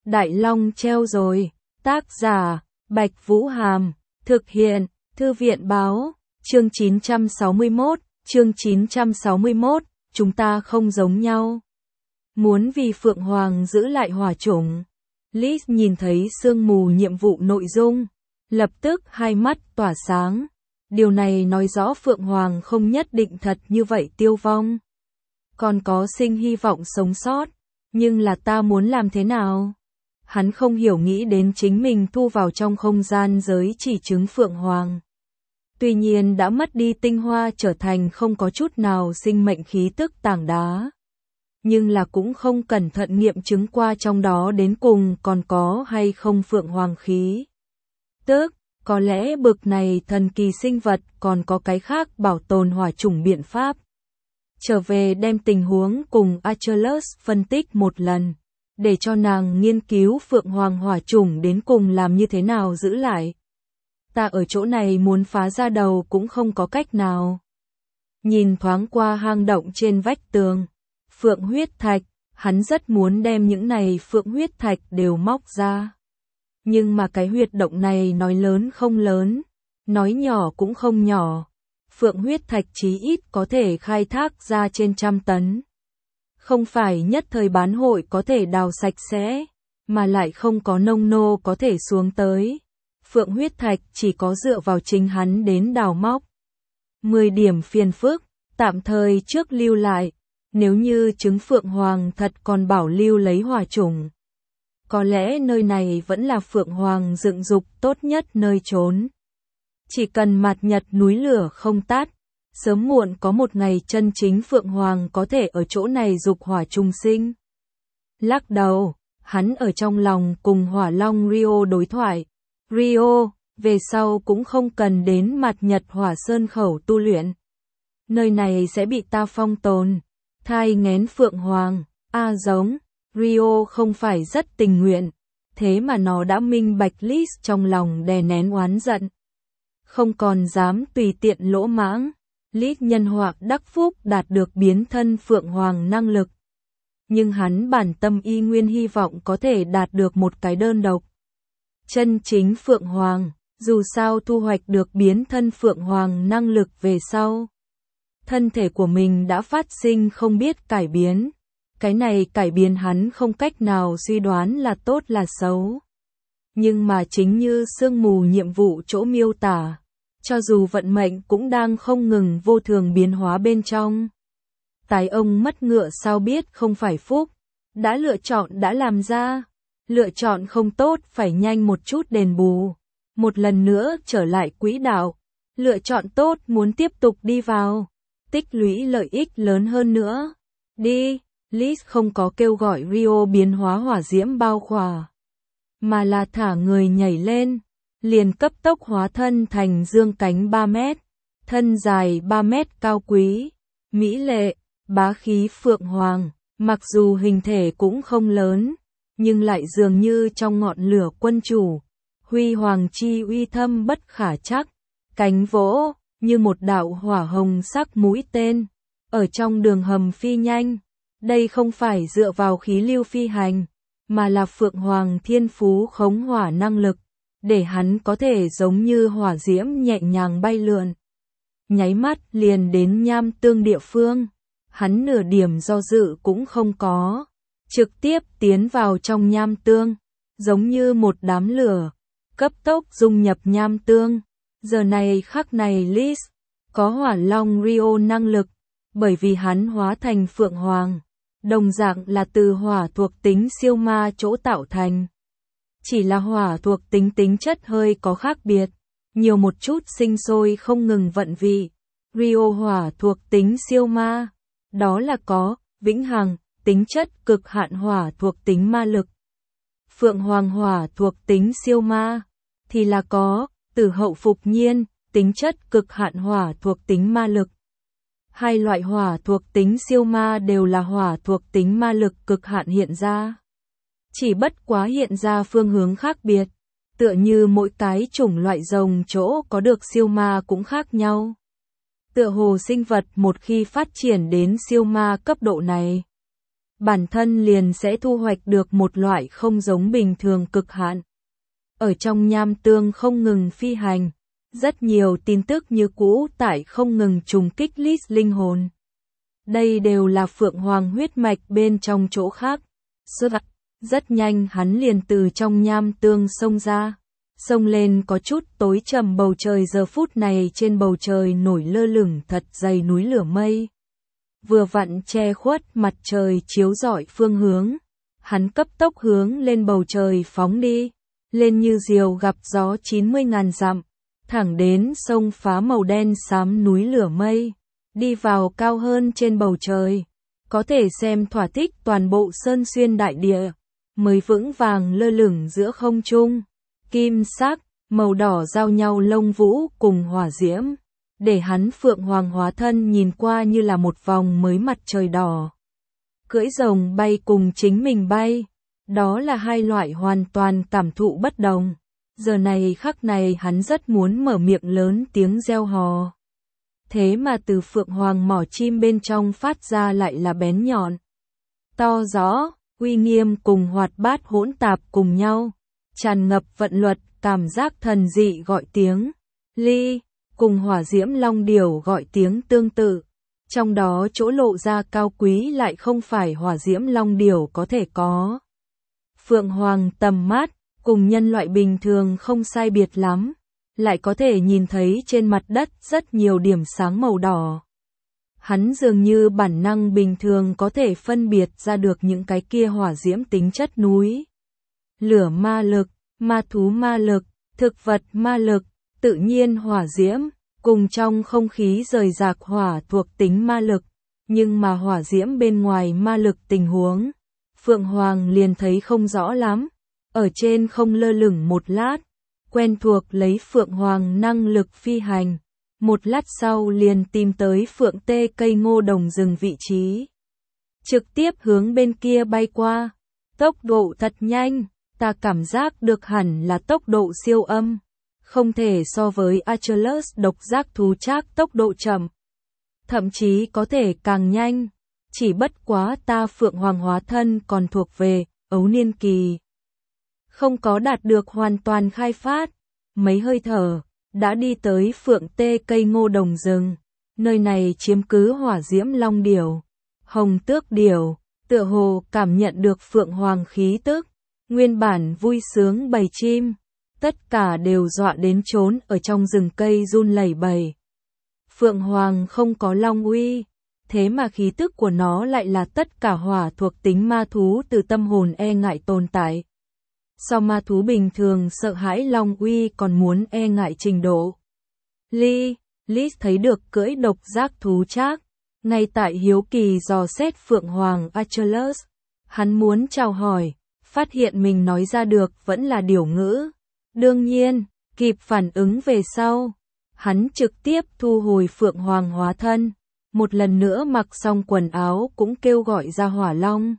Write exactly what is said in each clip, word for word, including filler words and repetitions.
Đại Long treo rồi. Tác giả, Bạch Vũ Hàm. Thực hiện, Thư viện Báo. Chương chín trăm sáu mươi mốt, chương chín trăm sáu mươi mốt, chúng ta không giống nhau. Muốn vì Phượng Hoàng giữ lại hỏa chủng. Liz nhìn thấy sương mù nhiệm vụ nội dung, lập tức hai mắt tỏa sáng. Điều này nói rõ Phượng Hoàng không nhất định thật như vậy tiêu vong. Còn có sinh hy vọng sống sót, nhưng là ta muốn làm thế nào? Hắn không hiểu nghĩ đến chính mình thu vào trong không gian giới chỉ trứng Phượng Hoàng. Tuy nhiên đã mất đi tinh hoa trở thành không có chút nào sinh mệnh khí tức tảng đá. Nhưng là cũng không cẩn thận nghiệm chứng qua trong đó đến cùng còn có hay không Phượng Hoàng khí. Tức, có lẽ bực này thần kỳ sinh vật còn có cái khác bảo tồn hỏa chủng biện pháp. Trở về đem tình huống cùng Achilles phân tích một lần, để cho nàng nghiên cứu Phượng Hoàng hỏa chủng đến cùng làm như thế nào giữ lại. Ta ở chỗ này muốn phá ra đầu cũng không có cách nào. Nhìn thoáng qua hang động trên vách tường, Phượng huyết thạch, hắn rất muốn đem những này Phượng huyết thạch đều móc ra. Nhưng mà cái huyệt động này nói lớn không lớn, nói nhỏ cũng không nhỏ. Phượng huyết thạch chí ít có thể khai thác ra trên trăm tấn. Không phải nhất thời bán hội có thể đào sạch sẽ, mà lại không có nông nô có thể xuống tới. Phượng huyết thạch chỉ có dựa vào chính hắn đến đào móc. mười điểm phiền phức, tạm thời trước lưu lại. Nếu như trứng Phượng Hoàng thật còn bảo lưu lấy hỏa chủng, có lẽ nơi này vẫn là Phượng Hoàng dựng dục tốt nhất nơi trốn. Chỉ cần mặt nhật núi lửa không tắt, sớm muộn có một ngày chân chính Phượng Hoàng có thể ở chỗ này dục hỏa trùng sinh. Lắc đầu, hắn ở trong lòng cùng Hỏa Long Rio đối thoại. Rio, về sau cũng không cần đến mặt nhật hỏa sơn khẩu tu luyện. Nơi này sẽ bị ta phong tồn. Thai nghén Phượng Hoàng, a giống, Rio không phải rất tình nguyện, thế mà nó đã minh bạch Liz trong lòng đè nén oán giận. Không còn dám tùy tiện lỗ mãng, Liz nhân họa đắc phúc đạt được biến thân Phượng Hoàng năng lực. Nhưng hắn bản tâm y nguyên hy vọng có thể đạt được một cái đơn độc. Chân chính Phượng Hoàng, dù sao thu hoạch được biến thân Phượng Hoàng năng lực về sau. Thân thể của mình đã phát sinh không biết cải biến. Cái này cải biến hắn không cách nào suy đoán là tốt là xấu. Nhưng mà chính như sương mù nhiệm vụ chỗ miêu tả, cho dù vận mệnh cũng đang không ngừng vô thường biến hóa bên trong. Tài ông mất ngựa sao biết không phải phúc, đã lựa chọn đã làm ra, lựa chọn không tốt phải nhanh một chút đền bù, một lần nữa trở lại quỹ đạo, lựa chọn tốt muốn tiếp tục đi vào. Tích lũy lợi ích lớn hơn nữa. Đi, Liz không có kêu gọi Rio biến hóa hỏa diễm bao khỏa, mà là thả người nhảy lên, liền cấp tốc hóa thân thành dương cánh ba mét, thân dài ba mét cao quý, mỹ lệ, bá khí Phượng Hoàng, mặc dù hình thể cũng không lớn, nhưng lại dường như trong ngọn lửa quân chủ, huy hoàng chi uy thâm bất khả trắc, cánh vỗ như một đạo hỏa hồng sắc mũi tên, ở trong đường hầm phi nhanh. Đây không phải dựa vào khí lưu phi hành, mà là Phượng Hoàng thiên phú khống hỏa năng lực, để hắn có thể giống như hỏa diễm nhẹ nhàng bay lượn. Nháy mắt liền đến nham tương địa phương, hắn nửa điểm do dự cũng không có, trực tiếp tiến vào trong nham tương, giống như một đám lửa, cấp tốc dung nhập nham tương. Giờ này khắc này Liz có Hỏa Long Rio năng lực, bởi vì hắn hóa thành Phượng Hoàng, đồng dạng là từ hỏa thuộc tính siêu ma chỗ tạo thành. Chỉ là hỏa thuộc tính tính chất hơi có khác biệt, nhiều một chút sinh sôi không ngừng vận vị. Rio hỏa thuộc tính siêu ma, đó là có vĩnh hằng, tính chất cực hạn hỏa thuộc tính ma lực. Phượng Hoàng hỏa thuộc tính siêu ma, thì là có từ hậu phục nhiên, tính chất cực hạn hỏa thuộc tính ma lực. Hai loại hỏa thuộc tính siêu ma đều là hỏa thuộc tính ma lực cực hạn hiện ra. Chỉ bất quá hiện ra phương hướng khác biệt, tựa như mỗi cái chủng loại rồng chỗ có được siêu ma cũng khác nhau. Tựa hồ sinh vật một khi phát triển đến siêu ma cấp độ này, bản thân liền sẽ thu hoạch được một loại không giống bình thường cực hạn. Ở trong nham tương không ngừng phi hành, rất nhiều tin tức như cũ tại không ngừng trùng kích Lis linh hồn. Đây đều là Phượng Hoàng huyết mạch bên trong chỗ khác. Rất nhanh hắn liền từ trong nham tương xông ra. Xông lên có chút tối trầm bầu trời giờ phút này trên bầu trời nổi lơ lửng thật dày núi lửa mây. Vừa vặn che khuất mặt trời chiếu rọi phương hướng. Hắn cấp tốc hướng lên bầu trời phóng đi. Lên như diều gặp gió chín mươi ngàn dặm. Thẳng đến sông phá màu đen xám núi lửa mây. Đi vào cao hơn trên bầu trời. Có thể xem thỏa thích toàn bộ sơn xuyên đại địa. Mới vững vàng lơ lửng giữa không trung. Kim sắc, màu đỏ giao nhau lông vũ cùng hỏa diễm. Để hắn Phượng Hoàng hóa thân nhìn qua như là một vòng mới mặt trời đỏ. Cưỡi rồng bay cùng chính mình bay. Đó là hai loại hoàn toàn cảm thụ bất đồng. Giờ này khắc này hắn rất muốn mở miệng lớn tiếng reo hò. Thế mà từ Phượng Hoàng mỏ chim bên trong phát ra lại là bén nhọn. To rõ, uy nghiêm cùng hoạt bát hỗn tạp cùng nhau. Tràn ngập vận luật, cảm giác thần dị gọi tiếng. Ly, cùng hỏa diễm long điểu gọi tiếng tương tự. Trong đó chỗ lộ ra cao quý lại không phải hỏa diễm long điểu có thể có. Phượng Hoàng tầm mát, cùng nhân loại bình thường không sai biệt lắm. Lại có thể nhìn thấy trên mặt đất rất nhiều điểm sáng màu đỏ. Hắn dường như bản năng bình thường có thể phân biệt ra được những cái kia hỏa diễm tính chất núi. Lửa ma lực, ma thú ma lực, thực vật ma lực, tự nhiên hỏa diễm, cùng trong không khí rời rạc hỏa thuộc tính ma lực. Nhưng mà hỏa diễm bên ngoài ma lực tình huống, Phượng Hoàng liền thấy không rõ lắm. Ở trên không lơ lửng một lát, quen thuộc lấy Phượng Hoàng năng lực phi hành. Một lát sau liền tìm tới Phượng Tê cây ngô đồng rừng vị trí. Trực tiếp hướng bên kia bay qua. Tốc độ thật nhanh, ta cảm giác được hẳn là tốc độ siêu âm. Không thể so với Achilles độc giác thú trác tốc độ chậm. Thậm chí có thể càng nhanh. Chỉ bất quá ta Phượng Hoàng hóa thân còn thuộc về ấu niên kỳ. Không có đạt được hoàn toàn khai phát. Mấy hơi thở, đã đi tới Phượng Tê cây ngô đồng rừng. Nơi này chiếm cứ hỏa diễm long điểu, hồng tước điểu, tựa hồ cảm nhận được Phượng Hoàng khí tức. Nguyên bản vui sướng bầy chim, tất cả đều dọa đến trốn ở trong rừng cây run lẩy bẩy. Phượng Hoàng không có long uy, thế mà khí tức của nó lại là tất cả hỏa thuộc tính ma thú từ tâm hồn e ngại tồn tại. So ma thú bình thường sợ hãi long uy còn muốn e ngại trình độ. Ly, Lis thấy được cưỡi độc giác thú trác, ngay tại hiếu kỳ dò xét Phượng Hoàng Achilles. Hắn muốn chào hỏi, phát hiện mình nói ra được vẫn là điểu ngữ. Đương nhiên, kịp phản ứng về sau, hắn trực tiếp thu hồi Phượng Hoàng hóa thân. Một lần nữa mặc xong quần áo cũng kêu gọi ra hỏa long.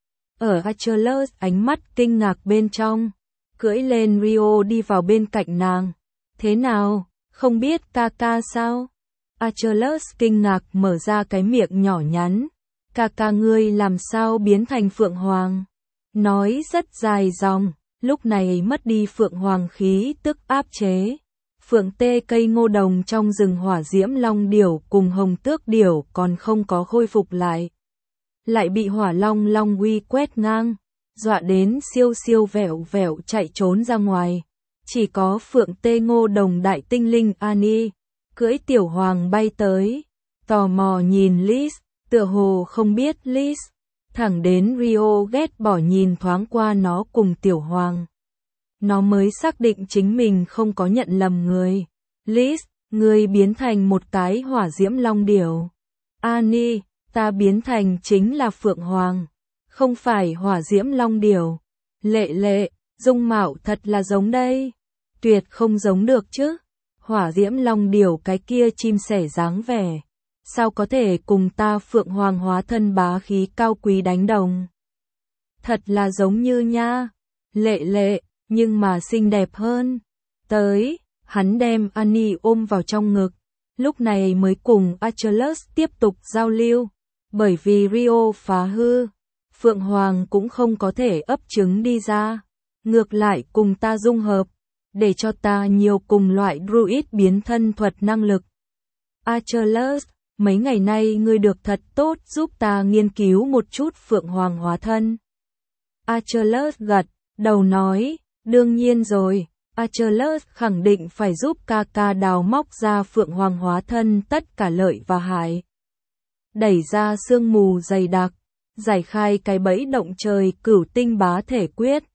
Ở Achilles ánh mắt kinh ngạc bên trong, cưỡi lên Rio đi vào bên cạnh nàng. Thế nào, không biết ca ca sao? Achilles kinh ngạc mở ra cái miệng nhỏ nhắn. Ca ca ngươi làm sao biến thành Phượng Hoàng? Nói rất dài dòng, lúc này mất đi Phượng Hoàng khí tức áp chế. Phượng Tê cây ngô đồng trong rừng hỏa diễm long điểu cùng hồng tước điểu còn không có khôi phục lại. Lại bị hỏa long long uy quét ngang, dọa đến siêu siêu vẹo vẹo chạy trốn ra ngoài. Chỉ có Phượng Tê ngô đồng đại tinh linh Annie, cưỡi tiểu hoàng bay tới, tò mò nhìn Lis, tựa hồ không biết Lis. Thẳng đến Rio ghét bỏ nhìn thoáng qua nó cùng tiểu hoàng. Nó mới xác định chính mình không có nhận lầm người. Lis, ngươi biến thành một cái hỏa diễm long điểu. Annie, ta biến thành chính là Phượng Hoàng, không phải hỏa diễm long điểu. Lệ lệ, dung mạo thật là giống đây. Tuyệt không giống được chứ. Hỏa diễm long điểu cái kia chim sẻ dáng vẻ. Sao có thể cùng ta Phượng Hoàng hóa thân bá khí cao quý đánh đồng? Thật là giống như nha. Lệ lệ, nhưng mà xinh đẹp hơn. Tới, hắn đem Annie ôm vào trong ngực. Lúc này mới cùng Achilles tiếp tục giao lưu. Bởi vì Rio phá hư, Phượng Hoàng cũng không có thể ấp trứng đi ra. Ngược lại cùng ta dung hợp, để cho ta nhiều cùng loại druid biến thân thuật năng lực. Achilles, mấy ngày nay ngươi được thật tốt, giúp ta nghiên cứu một chút Phượng Hoàng hóa thân. Achilles gật đầu nói, đương nhiên rồi. Achilles khẳng định phải giúp ca ca đào móc ra Phượng Hoàng hóa thân tất cả lợi và hại. Đẩy ra sương mù dày đặc, giải khai cái bẫy động trời cửu tinh bá thể quyết.